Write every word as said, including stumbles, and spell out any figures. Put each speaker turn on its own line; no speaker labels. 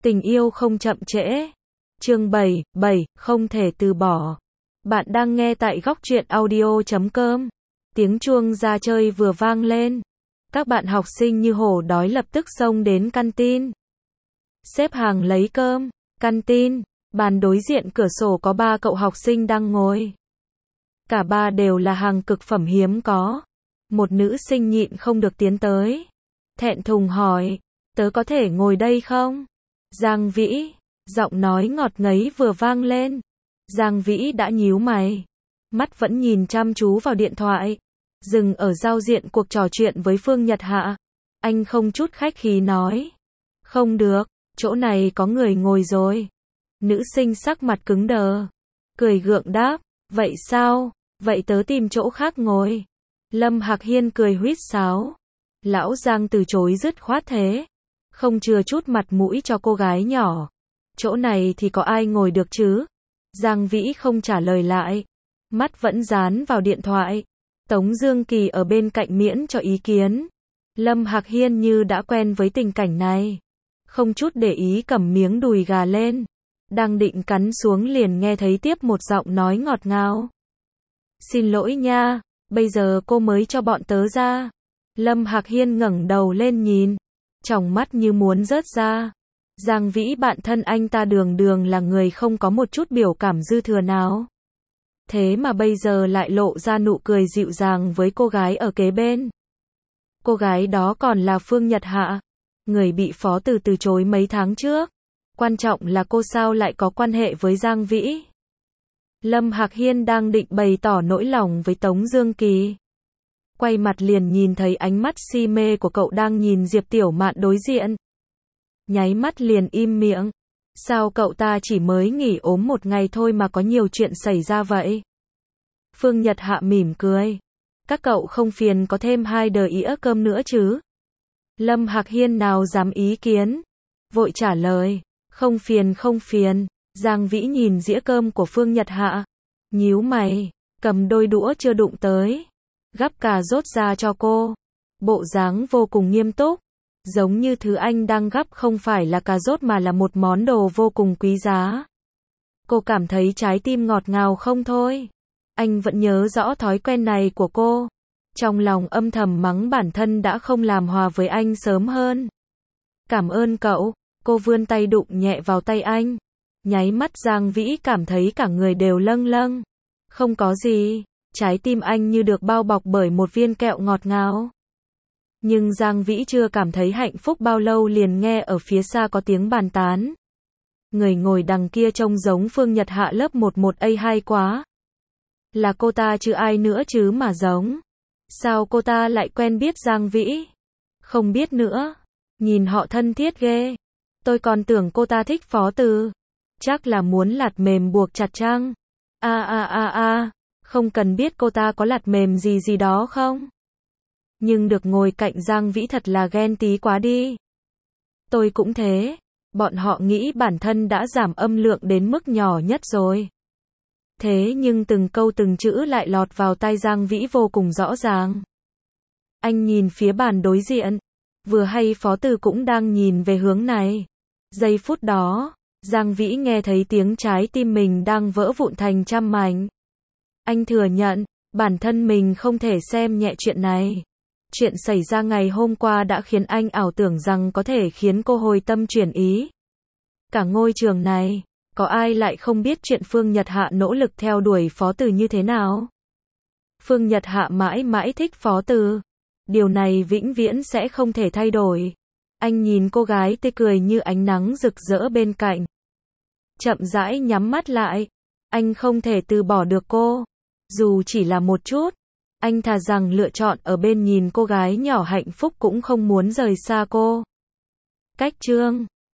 Tình yêu không chậm trễ. Chương bảy, bảy, không thể từ bỏ. Bạn đang nghe tại góc truyện audio chấm com. Tiếng chuông ra chơi vừa vang lên. Các bạn học sinh như hổ đói lập tức xông đến canteen. Xếp hàng lấy cơm. Canteen, bàn đối diện cửa sổ có ba cậu học sinh đang ngồi. Cả ba đều là hàng cực phẩm hiếm có. Một nữ sinh nhịn không được tiến tới. Thẹn thùng hỏi, tớ có thể ngồi đây không? Giang Vĩ, giọng nói ngọt ngấy vừa vang lên. Giang Vĩ đã nhíu mày. Mắt vẫn nhìn chăm chú vào điện thoại. Dừng ở giao diện cuộc trò chuyện với Phương Nhật Hạ. Anh không chút khách khí nói. Không được, chỗ này có người ngồi rồi. Nữ sinh sắc mặt cứng đờ. Cười gượng đáp, vậy sao? Vậy tớ tìm chỗ khác ngồi. Lâm Hạc Hiên cười huýt sáo. Lão Giang từ chối dứt khoát thế. Không chừa chút mặt mũi cho cô gái nhỏ. Chỗ này thì có ai ngồi được chứ? Giang Vĩ không trả lời lại. Mắt vẫn dán vào điện thoại. Tống Dương Kỳ ở bên cạnh miễn cho ý kiến. Lâm Hạc Hiên như đã quen với tình cảnh này. Không chút để ý cầm miếng đùi gà lên. Đang định cắn xuống liền nghe thấy tiếp một giọng nói ngọt ngào. Xin lỗi nha, bây giờ cô mới cho bọn tớ ra. Lâm Hạc Hiên ngẩng đầu lên nhìn. Tròng mắt như muốn rớt ra. Giang Vĩ bạn thân anh ta đường đường là người không có một chút biểu cảm dư thừa nào. Thế mà bây giờ lại lộ ra nụ cười dịu dàng với cô gái ở kế bên. Cô gái đó còn là Phương Nhật Hạ. Người bị phó từ từ chối mấy tháng trước. Quan trọng là cô sao lại có quan hệ với Giang Vĩ. Lâm Hạc Hiên đang định bày tỏ nỗi lòng với Tống Dương Kỳ. Quay mặt liền nhìn thấy ánh mắt si mê của cậu đang nhìn Diệp Tiểu Mạn đối diện. Nháy mắt liền im miệng. Sao cậu ta chỉ mới nghỉ ốm một ngày thôi mà có nhiều chuyện xảy ra vậy? Phương Nhật Hạ mỉm cười. Các cậu không phiền có thêm hai đờ ĩa cơm nữa chứ? Lâm Hạc Hiên nào dám ý kiến. Vội trả lời. Không phiền không phiền. Giang Vĩ nhìn dĩa cơm của Phương Nhật Hạ. Nhíu mày. Cầm đôi đũa chưa đụng tới. Gắp cà rốt ra cho cô. Bộ dáng vô cùng nghiêm túc. Giống như thứ anh đang gắp không phải là cà rốt mà là một món đồ vô cùng quý giá. Cô cảm thấy trái tim ngọt ngào không thôi. Anh vẫn nhớ rõ thói quen này của cô. Trong lòng âm thầm mắng bản thân đã không làm hòa với anh sớm hơn. Cảm ơn cậu. Cô vươn tay đụng nhẹ vào tay anh. Nháy mắt Giang Vĩ cảm thấy cả người đều lâng lâng. Không có gì. Trái tim anh như được bao bọc bởi một viên kẹo ngọt ngào. Nhưng Giang Vĩ chưa cảm thấy hạnh phúc bao lâu liền nghe ở phía xa có tiếng bàn tán. Người ngồi đằng kia trông giống Phương Nhật Hạ lớp mười một A hai quá. Là cô ta chứ ai nữa chứ mà giống. Sao cô ta lại quen biết Giang Vĩ? Không biết nữa. Nhìn họ thân thiết ghê. Tôi còn tưởng cô ta thích Phó Từ. Chắc là muốn lạt mềm buộc chặt chăng? A a a a, không cần biết cô ta có lạt mềm gì gì đó không? Nhưng được ngồi cạnh Giang Vĩ thật là ghen tí quá đi. Tôi cũng thế. Bọn họ nghĩ bản thân đã giảm âm lượng đến mức nhỏ nhất rồi. Thế nhưng từng câu từng chữ lại lọt vào tai Giang Vĩ vô cùng rõ ràng. Anh nhìn phía bàn đối diện. Vừa hay Phó Từ cũng đang nhìn về hướng này. Giây phút đó, Giang Vĩ nghe thấy tiếng trái tim mình đang vỡ vụn thành trăm mảnh. Anh thừa nhận, bản thân mình không thể xem nhẹ chuyện này. Chuyện xảy ra ngày hôm qua đã khiến anh ảo tưởng rằng có thể khiến cô hồi tâm chuyển ý. Cả ngôi trường này, có ai lại không biết chuyện Phương Nhật Hạ nỗ lực theo đuổi Phó Từ như thế nào? Phương Nhật Hạ mãi mãi thích Phó Từ. Điều này vĩnh viễn sẽ không thể thay đổi. Anh nhìn cô gái tươi cười như ánh nắng rực rỡ bên cạnh. Chậm rãi nhắm mắt lại. Anh không thể từ bỏ được cô. Dù chỉ là một chút. Anh thà rằng lựa chọn ở bên nhìn cô gái nhỏ hạnh phúc cũng không muốn rời xa cô. Cách chương